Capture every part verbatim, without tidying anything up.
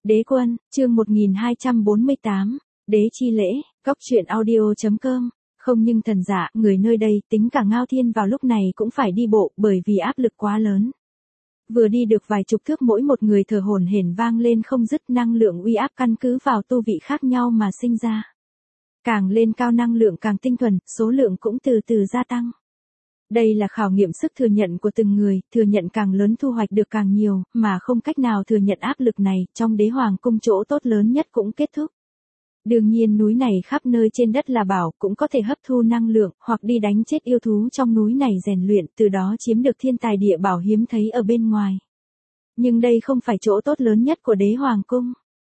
Đế quân, chương một nghìn hai trăm bốn mươi tám, Đế chi lễ, góc truyện audio.com. Không nhưng thần dạ, người nơi đây, tính cả Ngao Thiên vào lúc này cũng phải đi bộ, bởi vì áp lực quá lớn. Vừa đi được vài chục thước mỗi một người thở hổn hển vang lên không dứt, năng lượng uy áp căn cứ vào tu vị khác nhau mà sinh ra. Càng lên cao năng lượng càng tinh thuần, số lượng cũng từ từ gia tăng. Đây là khảo nghiệm sức thừa nhận của từng người, thừa nhận càng lớn thu hoạch được càng nhiều, mà không cách nào thừa nhận áp lực này, trong đế hoàng cung chỗ tốt lớn nhất cũng kết thúc. Đương nhiên núi này khắp nơi trên đất là bảo, cũng có thể hấp thu năng lượng, hoặc đi đánh chết yêu thú trong núi này rèn luyện, từ đó chiếm được thiên tài địa bảo hiếm thấy ở bên ngoài. Nhưng đây không phải chỗ tốt lớn nhất của đế hoàng cung.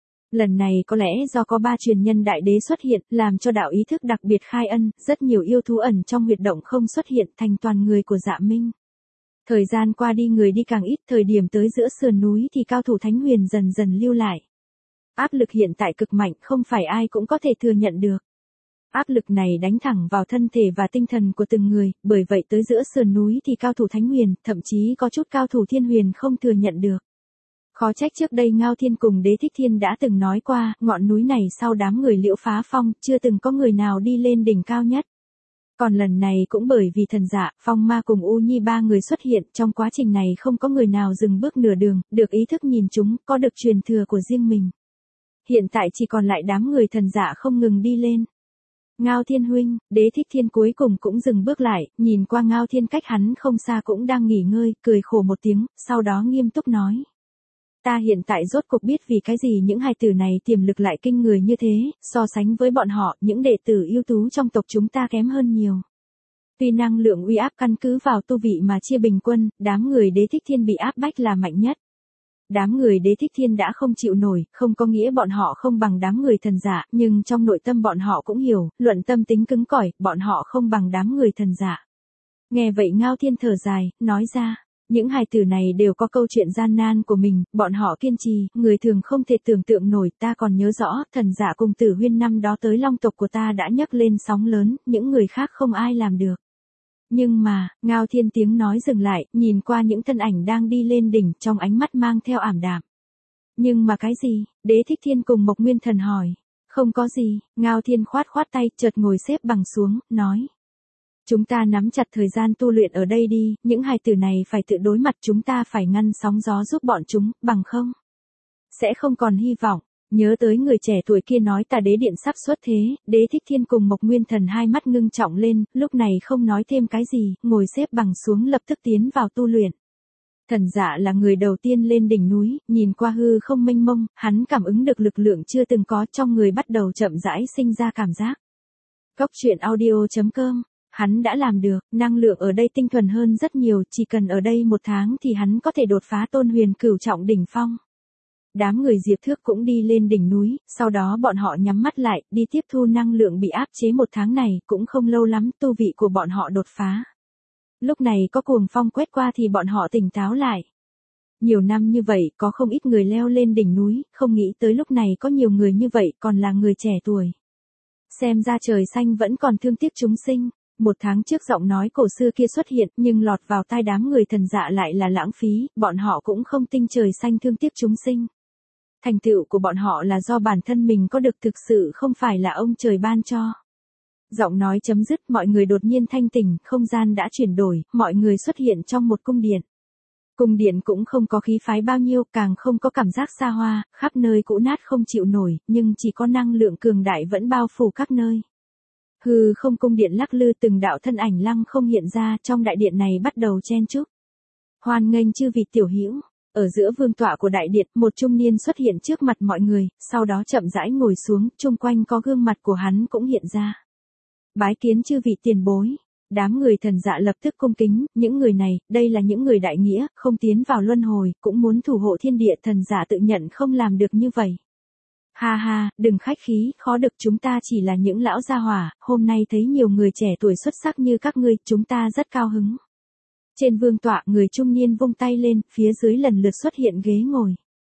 Lần này có lẽ do có ba truyền nhân đại đế xuất hiện, làm cho đạo ý thức đặc biệt khai ân, rất nhiều yêu thú ẩn trong huyệt động không xuất hiện thành toàn người của Dạ Minh. Thời gian qua đi người đi càng ít, thời điểm tới giữa sườn núi thì cao thủ Thánh Huyền dần dần lưu lại. Áp lực hiện tại cực mạnh, không phải ai cũng có thể thừa nhận được. Áp lực này đánh thẳng vào thân thể và tinh thần của từng người, bởi vậy tới giữa sườn núi thì cao thủ Thánh Huyền, thậm chí có chút cao thủ Thiên Huyền không thừa nhận được. Khó trách trước đây Ngao Thiên cùng Đế Thích Thiên đã từng nói qua, ngọn núi này sau đám người Liễu Phá Phong, chưa từng có người nào đi lên đỉnh cao nhất. Còn lần này cũng bởi vì thần dạ, Phong Ma cùng U Nhi ba người xuất hiện, trong quá trình này không có người nào dừng bước nửa đường, được ý thức nhìn chúng, có được truyền thừa của riêng mình. Hiện tại chỉ còn lại đám người thần dạ không ngừng đi lên. Ngao Thiên huynh, Đế Thích Thiên cuối cùng cũng dừng bước lại, nhìn qua Ngao Thiên cách hắn không xa cũng đang nghỉ ngơi, cười khổ một tiếng, sau đó nghiêm túc nói. Ta hiện tại rốt cuộc biết vì cái gì những hài tử này tiềm lực lại kinh người như thế, so sánh với bọn họ, những đệ tử ưu tú trong tộc chúng ta kém hơn nhiều. Tuy năng lượng uy áp căn cứ vào tu vị mà chia bình quân, đám người Đế Thích Thiên bị áp bách là mạnh nhất. Đám người Đế Thích Thiên đã không chịu nổi, không có nghĩa bọn họ không bằng đám người thần dạ, nhưng trong nội tâm bọn họ cũng hiểu, luận tâm tính cứng cỏi, bọn họ không bằng đám người thần dạ. Nghe vậy Ngao Thiên thở dài, nói ra. Những hài tử này đều có câu chuyện gian nan của mình, bọn họ kiên trì, người thường không thể tưởng tượng nổi, ta còn nhớ rõ, thần dạ cùng Tử Huyên năm đó tới long tộc của ta đã nhấc lên sóng lớn, những người khác không ai làm được. Nhưng mà, Ngao Thiên tiếng nói dừng lại, nhìn qua những thân ảnh đang đi lên đỉnh, trong ánh mắt mang theo ảm đạm. Nhưng mà cái gì? Đế Thích Thiên cùng Mộc Nguyên Thần hỏi. Không có gì, Ngao Thiên khoát khoát tay, chợt ngồi xếp bằng xuống, nói. Chúng ta nắm chặt thời gian tu luyện ở đây đi, những hài tử này phải tự đối mặt, chúng ta phải ngăn sóng gió giúp bọn chúng, bằng không sẽ không còn hy vọng. Nhớ tới người trẻ tuổi kia nói Tà Đế Điện sắp xuất thế, Đế Thích Thiên cùng Mộc Nguyên Thần hai mắt ngưng trọng lên, lúc này không nói thêm cái gì, ngồi xếp bằng xuống lập tức tiến vào tu luyện. Thần dạ là người đầu tiên lên đỉnh núi, nhìn qua hư không mênh mông, hắn cảm ứng được lực lượng chưa từng có trong người bắt đầu chậm rãi sinh ra cảm giác. Góc truyện audio.com. Hắn đã làm được, năng lượng ở đây tinh thuần hơn rất nhiều, chỉ cần ở đây một tháng thì hắn có thể đột phá tôn huyền cửu trọng đỉnh phong. Đám người Diệp Thước cũng đi lên đỉnh núi, sau đó bọn họ nhắm mắt lại, đi tiếp thu năng lượng bị áp chế một tháng này, cũng không lâu lắm, tu vị của bọn họ đột phá. Lúc này có cuồng phong quét qua thì bọn họ tỉnh táo lại. Nhiều năm như vậy, có không ít người leo lên đỉnh núi, không nghĩ tới lúc này có nhiều người như vậy, còn là người trẻ tuổi. Xem ra trời xanh vẫn còn thương tiếc chúng sinh. Một tháng trước giọng nói cổ xưa kia xuất hiện, nhưng lọt vào tai đám người thần dạ lại là lãng phí, bọn họ cũng không tin trời xanh thương tiếc chúng sinh. Thành tựu của bọn họ là do bản thân mình có được, thực sự không phải là ông trời ban cho. Giọng nói chấm dứt, mọi người đột nhiên thanh tỉnh, không gian đã chuyển đổi, mọi người xuất hiện trong một cung điện. Cung điện cũng không có khí phái bao nhiêu, càng không có cảm giác xa hoa, khắp nơi cũ nát không chịu nổi, nhưng chỉ có năng lượng cường đại vẫn bao phủ các nơi. Hư không cung điện lắc lư, từng đạo thân ảnh lăng không hiện ra, trong đại điện này bắt đầu chen chúc. Hoan nghênh chư vị tiểu hữu. Ở giữa vương tọa của đại điện, một trung niên xuất hiện trước mặt mọi người, sau đó chậm rãi ngồi xuống, chung quanh có gương mặt của hắn cũng hiện ra. Bái kiến chư vị tiền bối. Đám người thần dạ lập tức cung kính, những người này, đây là những người đại nghĩa, không tiến vào luân hồi, cũng muốn thủ hộ thiên địa, thần dạ tự nhận không làm được như vậy. Ha ha, đừng khách khí, khó được, chúng ta chỉ là những lão gia hỏa, hôm nay thấy nhiều người trẻ tuổi xuất sắc như các ngươi, chúng ta rất cao hứng. Trên vương tọa, người trung niên vung tay lên, phía dưới lần lượt xuất hiện ghế ngồi.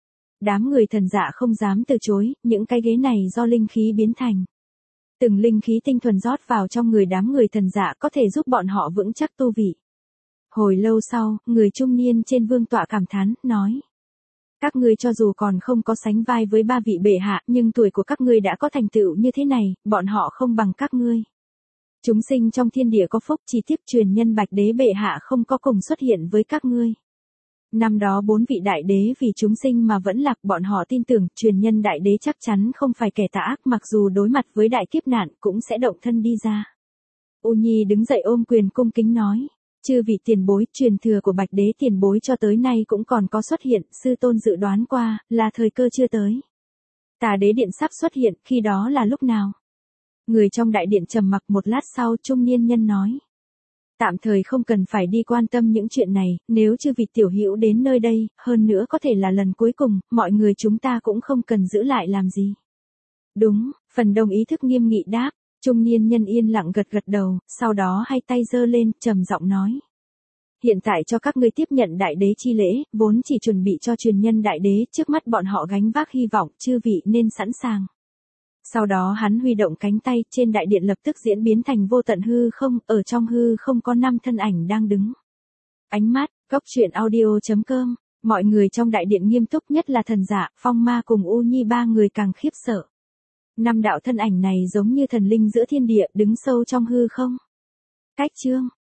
Đám người thần dạ không dám từ chối, những cái ghế này do linh khí biến thành. Từng linh khí tinh thuần rót vào trong người đám người thần dạ có thể giúp bọn họ vững chắc tu vị. Hồi lâu sau, người trung niên trên vương tọa cảm thán, nói. Các ngươi cho dù còn không có sánh vai với ba vị bệ hạ, nhưng tuổi của các ngươi đã có thành tựu như thế này, bọn họ không bằng các ngươi. Chúng sinh trong thiên địa có phúc, chỉ tiếc truyền nhân Bạch Đế bệ hạ không có cùng xuất hiện với các ngươi. Năm đó bốn vị đại đế vì chúng sinh mà vẫn lạc, bọn họ tin tưởng truyền nhân đại đế chắc chắn không phải kẻ tà ác, mặc dù đối mặt với đại kiếp nạn cũng sẽ động thân đi ra. U Nhi đứng dậy ôm quyền cung kính nói, chư vị tiền bối, truyền thừa của Bạch Đế tiền bối cho tới nay cũng còn có xuất hiện, sư tôn dự đoán qua, là thời cơ chưa tới. Tà đế điện sắp xuất hiện, khi đó là lúc nào? Người trong đại điện trầm mặc một lát sau, trung niên nhân nói. Tạm thời không cần phải đi quan tâm những chuyện này, nếu chư vị tiểu hữu đến nơi đây, hơn nữa có thể là lần cuối cùng, mọi người chúng ta cũng không cần giữ lại làm gì. Đúng, phần đông ý thức nghiêm nghị đáp, trung niên nhân yên lặng gật gật đầu, sau đó hai tay giơ lên, trầm giọng nói. Hiện tại cho các ngươi tiếp nhận đại đế chi lễ, vốn chỉ chuẩn bị cho truyền nhân đại đế, trước mắt bọn họ gánh vác hy vọng, chư vị nên sẵn sàng. Sau đó hắn huy động cánh tay, trên đại điện lập tức diễn biến thành vô tận hư không, ở trong hư không có năm thân ảnh đang đứng. Ánh mắt, Cốc Truyện Audio chấm com, mọi người trong đại điện nghiêm túc, nhất là Thần Dạ, Phong Ma cùng U Nhi ba người càng khiếp sợ. Năm đạo thân ảnh này giống như thần linh giữa thiên địa, đứng sâu trong hư không. Cách chương